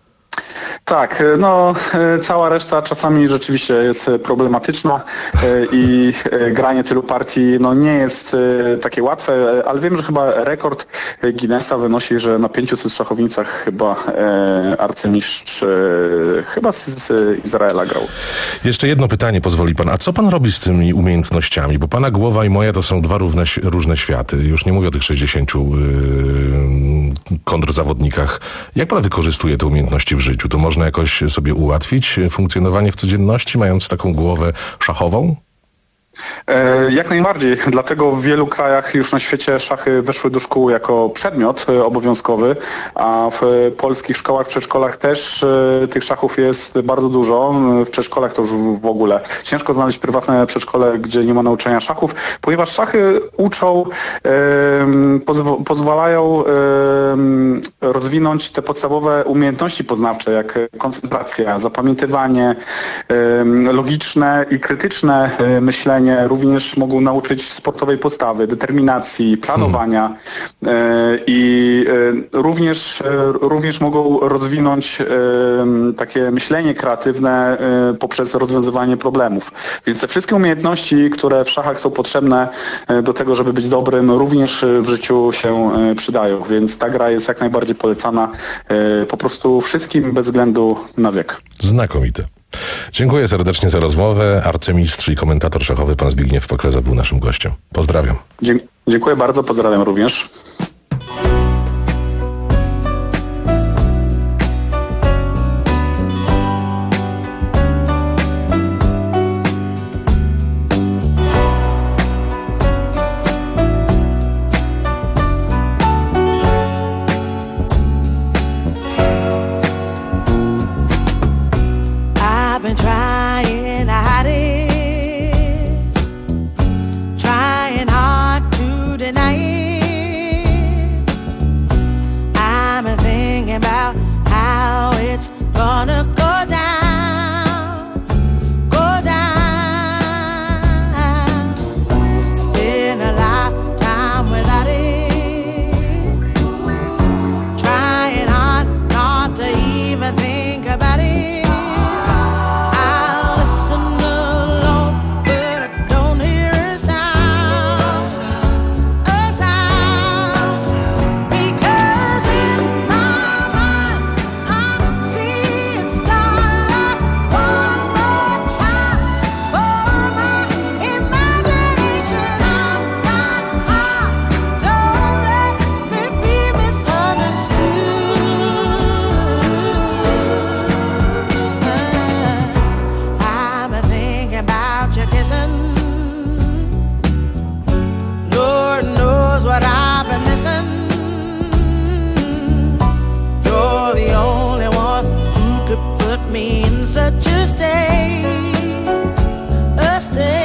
Tak, no cała reszta czasami rzeczywiście jest problematyczna i granie tylu partii no nie jest takie łatwe, ale wiem, że chyba rekord Guinnessa wynosi, że na pięciuset szachownicach chyba arcymistrz chyba z Izraela grał. Jeszcze jedno pytanie pozwoli pan, a co pan robi z tymi umiejętnościami? Bo pana głowa i moja to są dwa równe, różne światy. Już nie mówię o tych sześćdziesięciu yy, kontrzawodnikach. Jak pan wykorzystuje te umiejętności w życiu? To można jakoś sobie ułatwić funkcjonowanie w codzienności, mając taką głowę szachową? Jak najbardziej, dlatego w wielu krajach już na świecie szachy weszły do szkół jako przedmiot obowiązkowy, a w polskich szkołach, przedszkolach też tych szachów jest bardzo dużo. W przedszkolach to już w ogóle ciężko znaleźć prywatne przedszkole, gdzie nie ma nauczania szachów, ponieważ szachy uczą, pozw- pozwalają rozwinąć te podstawowe umiejętności poznawcze, jak koncentracja, zapamiętywanie, logiczne i krytyczne myślenie. Również mogą nauczyć sportowej postawy, determinacji, planowania hmm. i również, również mogą rozwinąć takie myślenie kreatywne poprzez rozwiązywanie problemów. Więc te wszystkie umiejętności, które w szachach są potrzebne do tego, żeby być dobrym, również w życiu się przydają. Więc ta gra jest jak najbardziej polecana po prostu wszystkim bez względu na wiek. Znakomite. Dziękuję serdecznie za rozmowę. Arcymistrz i komentator szachowy pan Zbigniew Pokleza był naszym gościem. Pozdrawiam. Dzie- dziękuję bardzo, pozdrawiam również.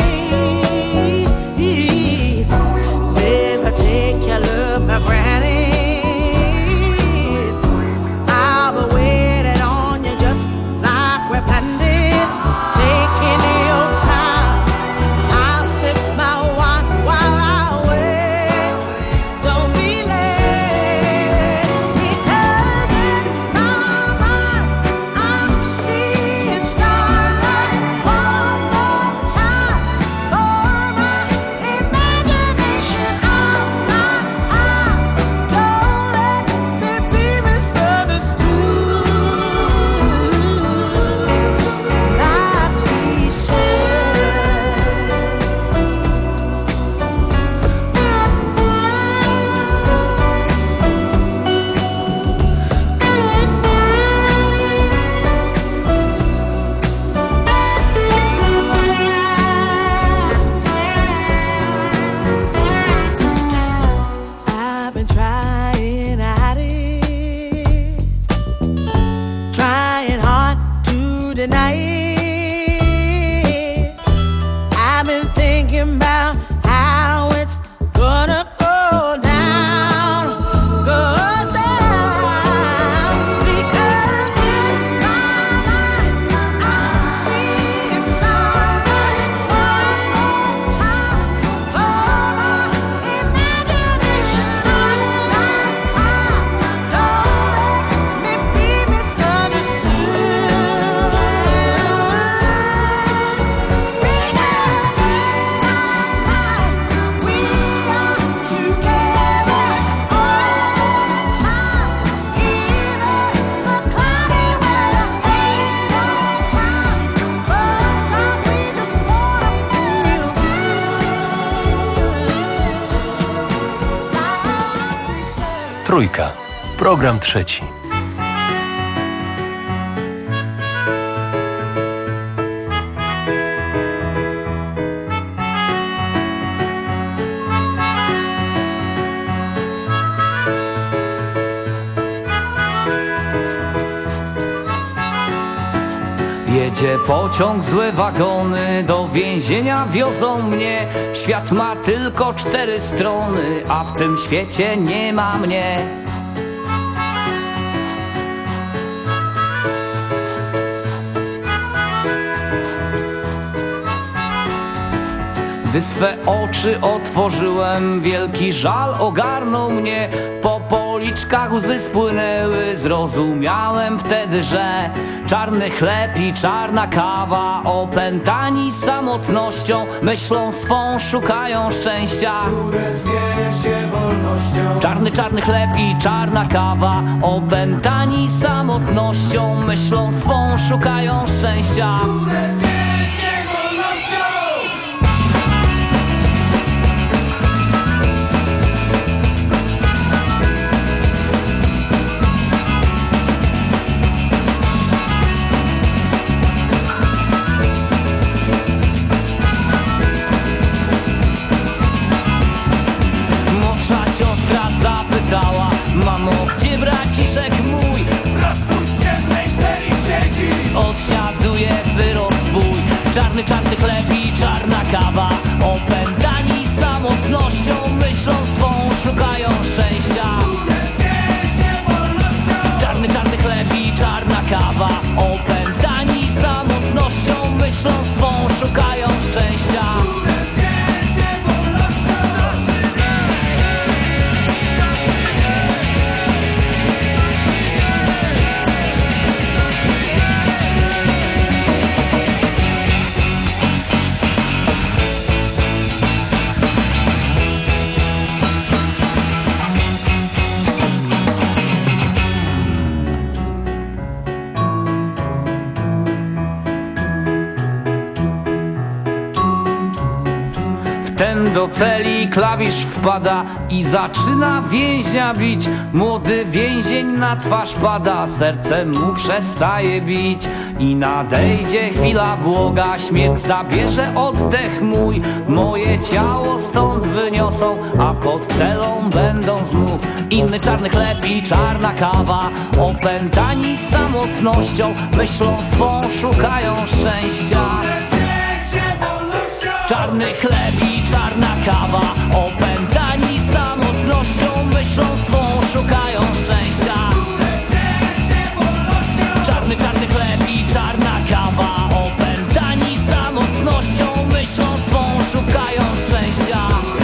Babe, I take your love for granted. tonight. I've been thinking about how it's gonna go down, go down. Because in my mind, I'm seeing somebody one more time. Oh, my imagination, I'm not high. Don't let me be misunderstood. Trójka. Program trzeci. Jedzie pociąg, złe wagony, do więzienia wiozą mnie. Świat ma tylko cztery strony, a w tym świecie nie ma mnie. Gdy swe oczy otworzyłem, wielki żal ogarnął mnie. Po policzkach łzy spłynęły, zrozumiałem wtedy, że czarny chleb i czarna kawa, opętani samotnością, myślą swą szukają szczęścia, które zwie się wolnością. Czarny, czarny chleb i czarna kawa, opętani samotnością, myślą swą szukają szczęścia, które zwie się wolnością. Siostra zapytała: mamo, gdzie braciszek mój? Brat twój w ciemnej celi siedzi, odsiaduje wyrok swój. Czarny, czarny chleb i czarna kawa, opętani samotnością, myślą swą szukają szczęścia. Czarny, czarny chleb i czarna kawa, opętani samotnością, myślą swą szukają szczęścia. Ten do celi klawisz wpada i zaczyna więźnia bić. Młody więzień na twarz pada, serce mu przestaje bić. I nadejdzie chwila błoga, śmierć zabierze oddech mój. Moje ciało stąd wyniosą, a pod celą będą znów inny czarny chleb i czarna kawa, opętani samotnością, myślą swą szukają szczęścia. Czarny chleb i czarna kawa, opętani samotnością, myślą swą szukają szczęścia. Czarny, czarny chleb i czarna kawa, opętani samotnością, myślą swą szukają szczęścia.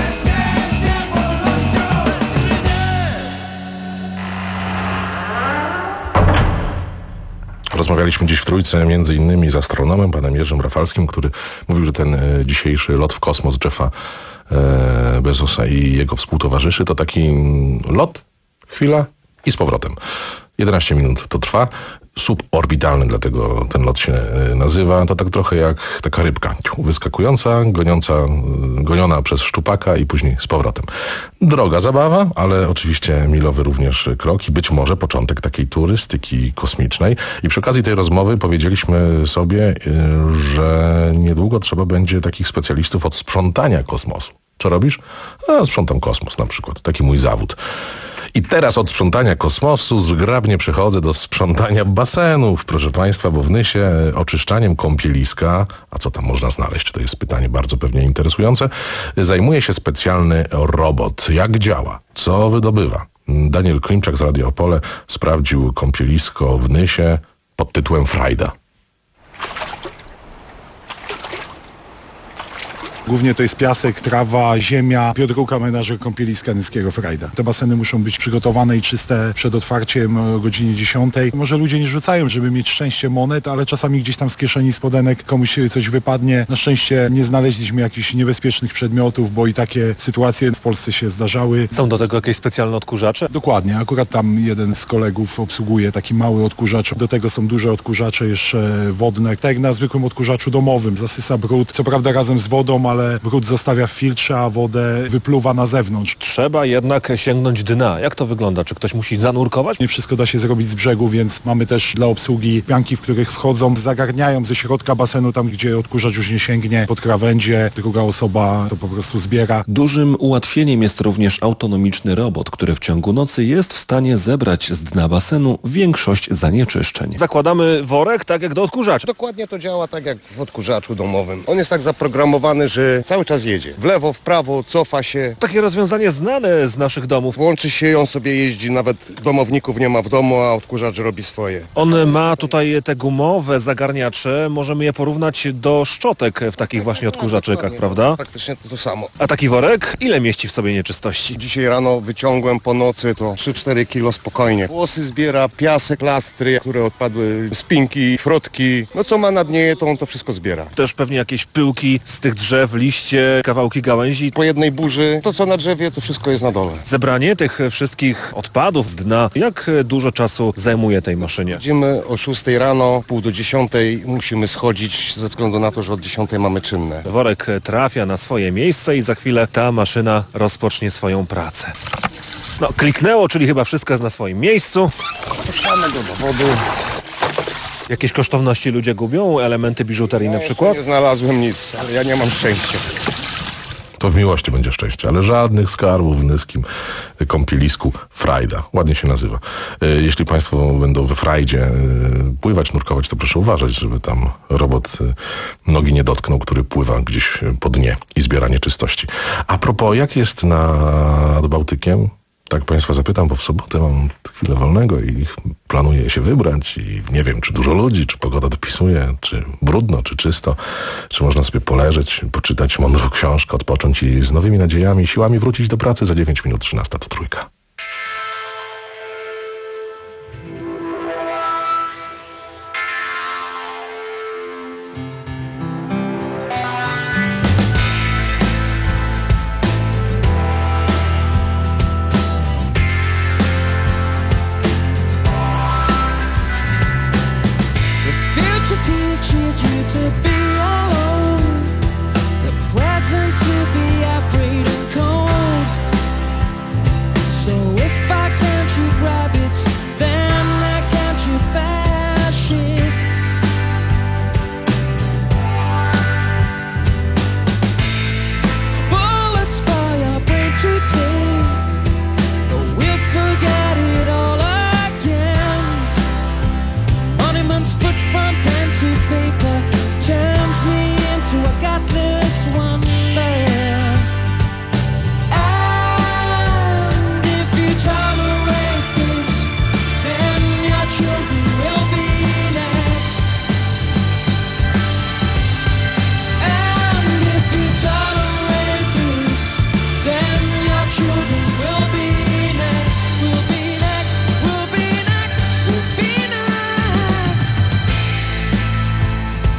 Rozmawialiśmy dziś w Trójce między innymi z astronomem, panem Jerzym Rafalskim, który mówił, że ten e, dzisiejszy lot w kosmos Jeffa e, Bezosa i jego współtowarzyszy to taki mm, lot, chwila i z powrotem. jedenaście minut to trwa. Suborbitalny, dlatego ten lot się e, nazywa. To tak trochę jak taka rybka wyskakująca, goniąca, e, goniona przez szczupaka i później z powrotem. Droga zabawa, ale oczywiście milowy również krok i być może początek takiej turystyki kosmicznej. I przy okazji tej rozmowy powiedzieliśmy sobie, e, że niedługo trzeba będzie takich specjalistów od sprzątania kosmosu. Co robisz? A, sprzątam kosmos na przykład. Taki mój zawód. I teraz od sprzątania kosmosu zgrabnie przechodzę do sprzątania basenów, proszę Państwa, bo w Nysie oczyszczaniem kąpieliska, a co tam można znaleźć, to jest pytanie bardzo pewnie interesujące, zajmuje się specjalny robot. Jak działa? Co wydobywa? Daniel Klimczak z Radia Opole sprawdził kąpielisko w Nysie pod tytułem Frajda. Głównie to jest piasek, trawa, ziemia. Piotr Ruka, menadżer kąpieliska nyskiego Frajda. Te baseny muszą być przygotowane i czyste przed otwarciem o godzinie dziesiątej. Może ludzie nie rzucają, żeby mieć szczęście monet, ale czasami gdzieś tam z kieszeni spodenek komuś coś wypadnie. Na szczęście nie znaleźliśmy jakichś niebezpiecznych przedmiotów, bo i takie sytuacje w Polsce się zdarzały. Są do tego jakieś specjalne odkurzacze? Dokładnie. Akurat tam jeden z kolegów obsługuje taki mały odkurzacz. Do tego są duże odkurzacze jeszcze wodne. Tak jak na zwykłym odkurzaczu domowym. Zasysa brud, co prawda razem z wodą, ale brud zostawia w filtrze, a wodę wypluwa na zewnątrz. Trzeba jednak sięgnąć dna. Jak to wygląda? Czy ktoś musi zanurkować? Nie wszystko da się zrobić z brzegu, więc mamy też dla obsługi pianki, w których wchodzą, zagarniają ze środka basenu, tam gdzie odkurzacz już nie sięgnie, pod krawędzie. Druga osoba to po prostu zbiera. Dużym ułatwieniem jest również autonomiczny robot, który w ciągu nocy jest w stanie zebrać z dna basenu większość zanieczyszczeń. Zakładamy worek, tak jak do odkurzacza. Dokładnie to działa tak jak w odkurzaczu domowym. On jest tak zaprogramowany, że cały czas jedzie. W lewo, w prawo, cofa się. Takie rozwiązanie znane z naszych domów. Łączy się, on sobie jeździ, nawet domowników nie ma w domu, a odkurzacz robi swoje. On ma tutaj te gumowe zagarniacze, możemy je porównać do szczotek w takich właśnie odkurzaczykach, prawda? Praktycznie to to samo. A taki worek ile mieści w sobie nieczystości? Dzisiaj rano wyciągłem po nocy to trzy cztery kilo spokojnie. Włosy zbiera, piasek, plastry, które odpadły, spinki, frotki. No co ma na dnie, to on to wszystko zbiera. Też pewnie jakieś pyłki z tych drzew, liście, kawałki gałęzi. Po jednej burzy, to co na drzewie, to wszystko jest na dole. Zebranie tych wszystkich odpadów z dna, jak dużo czasu zajmuje tej maszynie? Chodzimy o szóstej rano, pół do dziesiątej musimy schodzić ze względu na to, że od dziesiątej mamy czynne. Worek trafia na swoje miejsce i za chwilę ta maszyna rozpocznie swoją pracę. No, kliknęło, czyli chyba wszystko jest na swoim miejscu. Puszczamy go do wody. Jakieś kosztowności ludzie gubią? Elementy biżuterii ja na przykład? Nie znalazłem nic, ale ja nie mam szczęścia. To w miłości będzie szczęście, ale żadnych skarbów w nyskim kąpielisku Frajda. Ładnie się nazywa. Jeśli Państwo będą we Frajdzie pływać, nurkować, to proszę uważać, żeby tam robot nogi nie dotknął, który pływa gdzieś po dnie i zbiera nieczystości. A propos, jak jest nad Bałtykiem? Tak Państwa zapytam, bo w sobotę mam chwilę wolnego i planuję się wybrać i nie wiem, czy dużo ludzi, czy pogoda dopisuje, czy brudno, czy czysto, czy można sobie poleżeć, poczytać mądrą książkę, odpocząć i z nowymi nadziejami i siłami wrócić do pracy za dziewięć minut trzynasta to trójka. Teaches you to be alone, the present to be afraid and cold. So if I can't shoot rabbits, then I can't shoot fascists. Bullets fly our brain today, but we'll forget it all again. Monuments put front pen to paper turns me into a godless wonder. And if you tolerate this, then your children will be next. And if you tolerate this, then your children will be next. Will be next, will be next, will be next.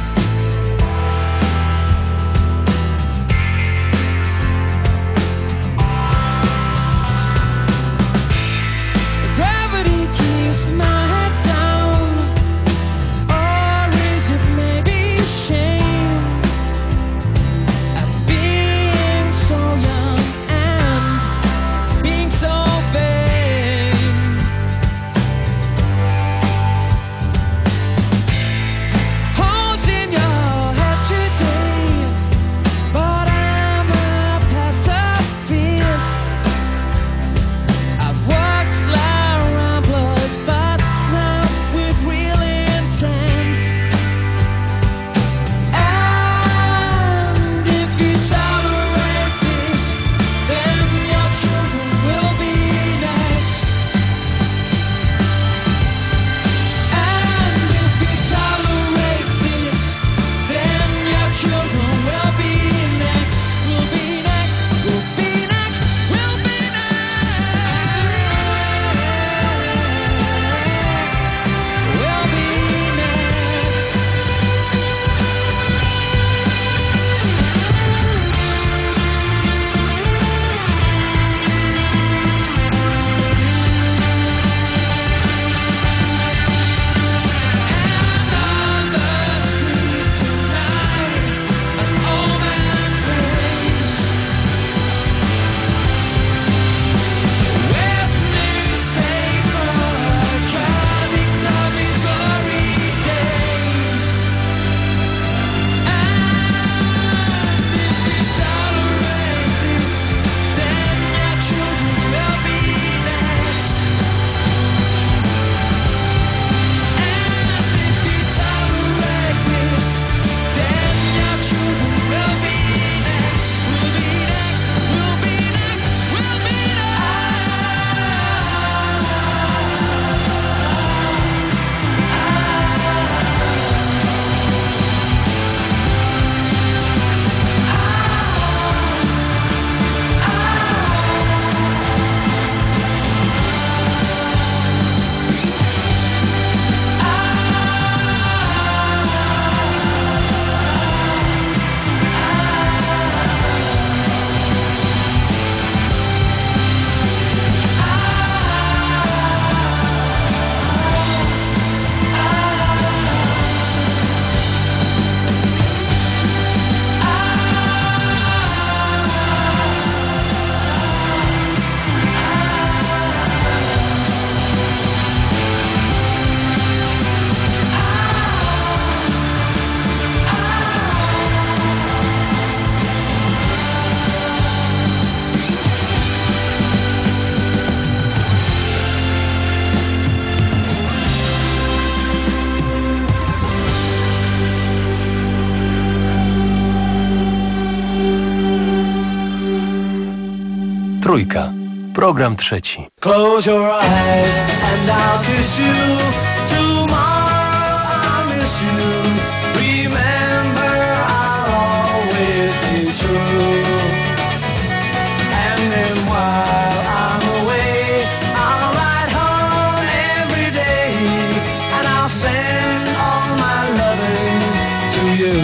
Trójka. Program trzeci. Close your eyes and I'll kiss you. Tomorrow I'll miss you. Remember, I'll always be true. And then while I'm away, I'll ride home every day, and I'll send all my loving to you.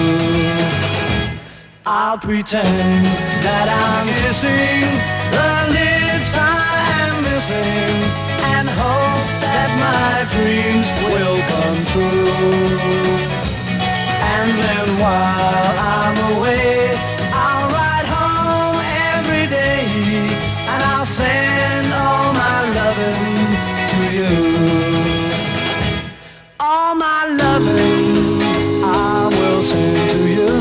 I'll pretend that I'm kissing the lips I am missing, and hope that my dreams will come true. And then while I'm away, I'll ride home every day, and I'll send all my loving to you. All my loving I will send to you.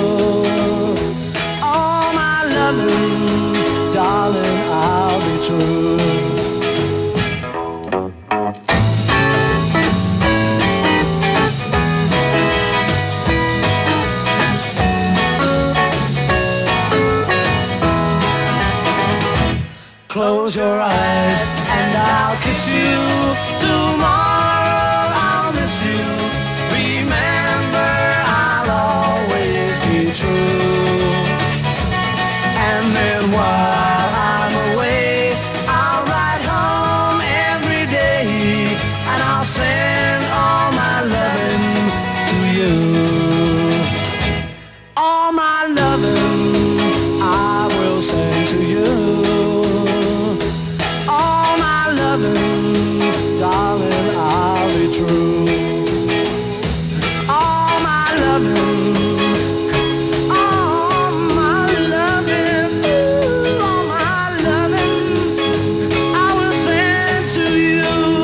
All my loving, darling, I'll be true. Close your eyes and I'll kiss you. Tomorrow I'll miss you. Remember, I'll always be true. And then while I'm away, I'll ride home every day, and I'll send all my loving to you. All my loving I will send to you. All my loving, darling, I'll be true. All my loving, all my loving, ooh, all my loving, I will send to you.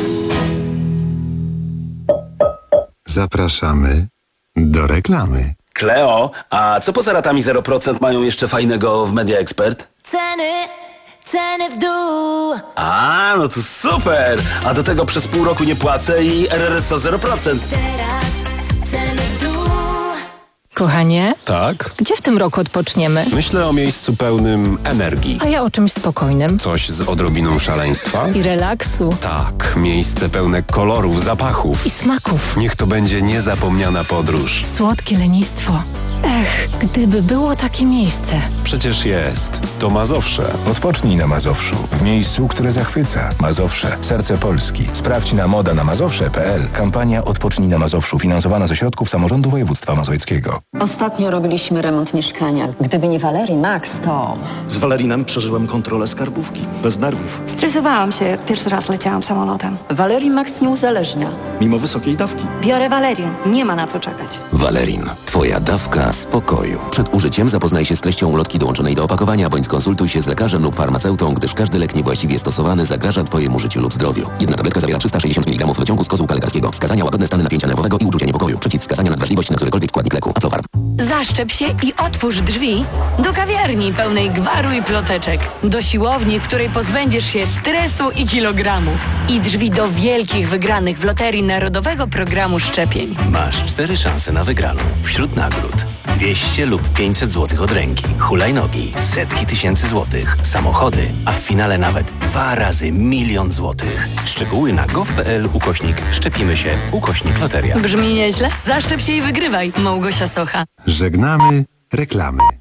Zapraszamy do reklamy. Kleo, a co poza ratami zero procent mają jeszcze fajnego w Media Expert? Ceny, ceny w dół. A, no to super! A do tego przez pół roku nie płacę i R R S O zero procent. Teraz ceny w dół. Kochanie, Tak? gdzie w tym roku odpoczniemy? Myślę o miejscu pełnym energii. A ja o czymś spokojnym. Coś z odrobiną szaleństwa? I relaksu. Tak, miejsce pełne kolorów, zapachów. I smaków. Niech to będzie niezapomniana podróż. Słodkie lenistwo. Ech, gdyby było takie miejsce. Przecież jest. To Mazowsze. Odpocznij na Mazowszu, w miejscu, które zachwyca. Mazowsze, serce Polski. Sprawdź na moda na mazowsze kropka p l. Kampania Odpocznij na Mazowszu, finansowana ze środków samorządu województwa mazowieckiego. Ostatnio robiliśmy remont mieszkania. Gdyby nie Valerii Max, to... Z Walerinem przeżyłem kontrolę skarbówki. Bez nerwów. Stresowałam się, jak pierwszy raz leciałam samolotem. Valerii Max nie uzależnia. Mimo wysokiej dawki. Biorę Valerian. Nie ma na co czekać. Valerin. Twoja dawka spokoju. Przed użyciem zapoznaj się z treścią ulotki dołączonej do opakowania, bądź skonsultuj się z lekarzem lub farmaceutą, gdyż każdy lek niewłaściwie stosowany zagraża Twojemu życiu lub zdrowiu. Jedna tabletka zawiera trzysta sześćdziesiąt miligramów wyciągu z kozłka lekarskiego. Wskazania: łagodne stany napięcia nerwowego i uczucia niepokoju. Przeciwwskazania: nadwrażliwość na którykolwiek składnik leku. Aflofarm. Zaszczep się i otwórz drzwi do kawiarni pełnej gwaru i ploteczek. Do siłowni, w której pozbędziesz się stresu i kilogramów. I drzwi do wielkich wygranych w Loterii Narodowego Programu Szczepień. Masz cztery szanse na wygraną. Wśród nagród dwieście lub pięćset złotych od ręki, hulajnogi, setki tysięcy złotych, samochody, a w finale nawet dwa razy milion złotych. Szczegóły na gov kropka p l ukośnik szczepimy się ukośnik loteria. Brzmi nieźle? Zaszczep się i wygrywaj. Małgosia Socha. Żegnamy reklamy.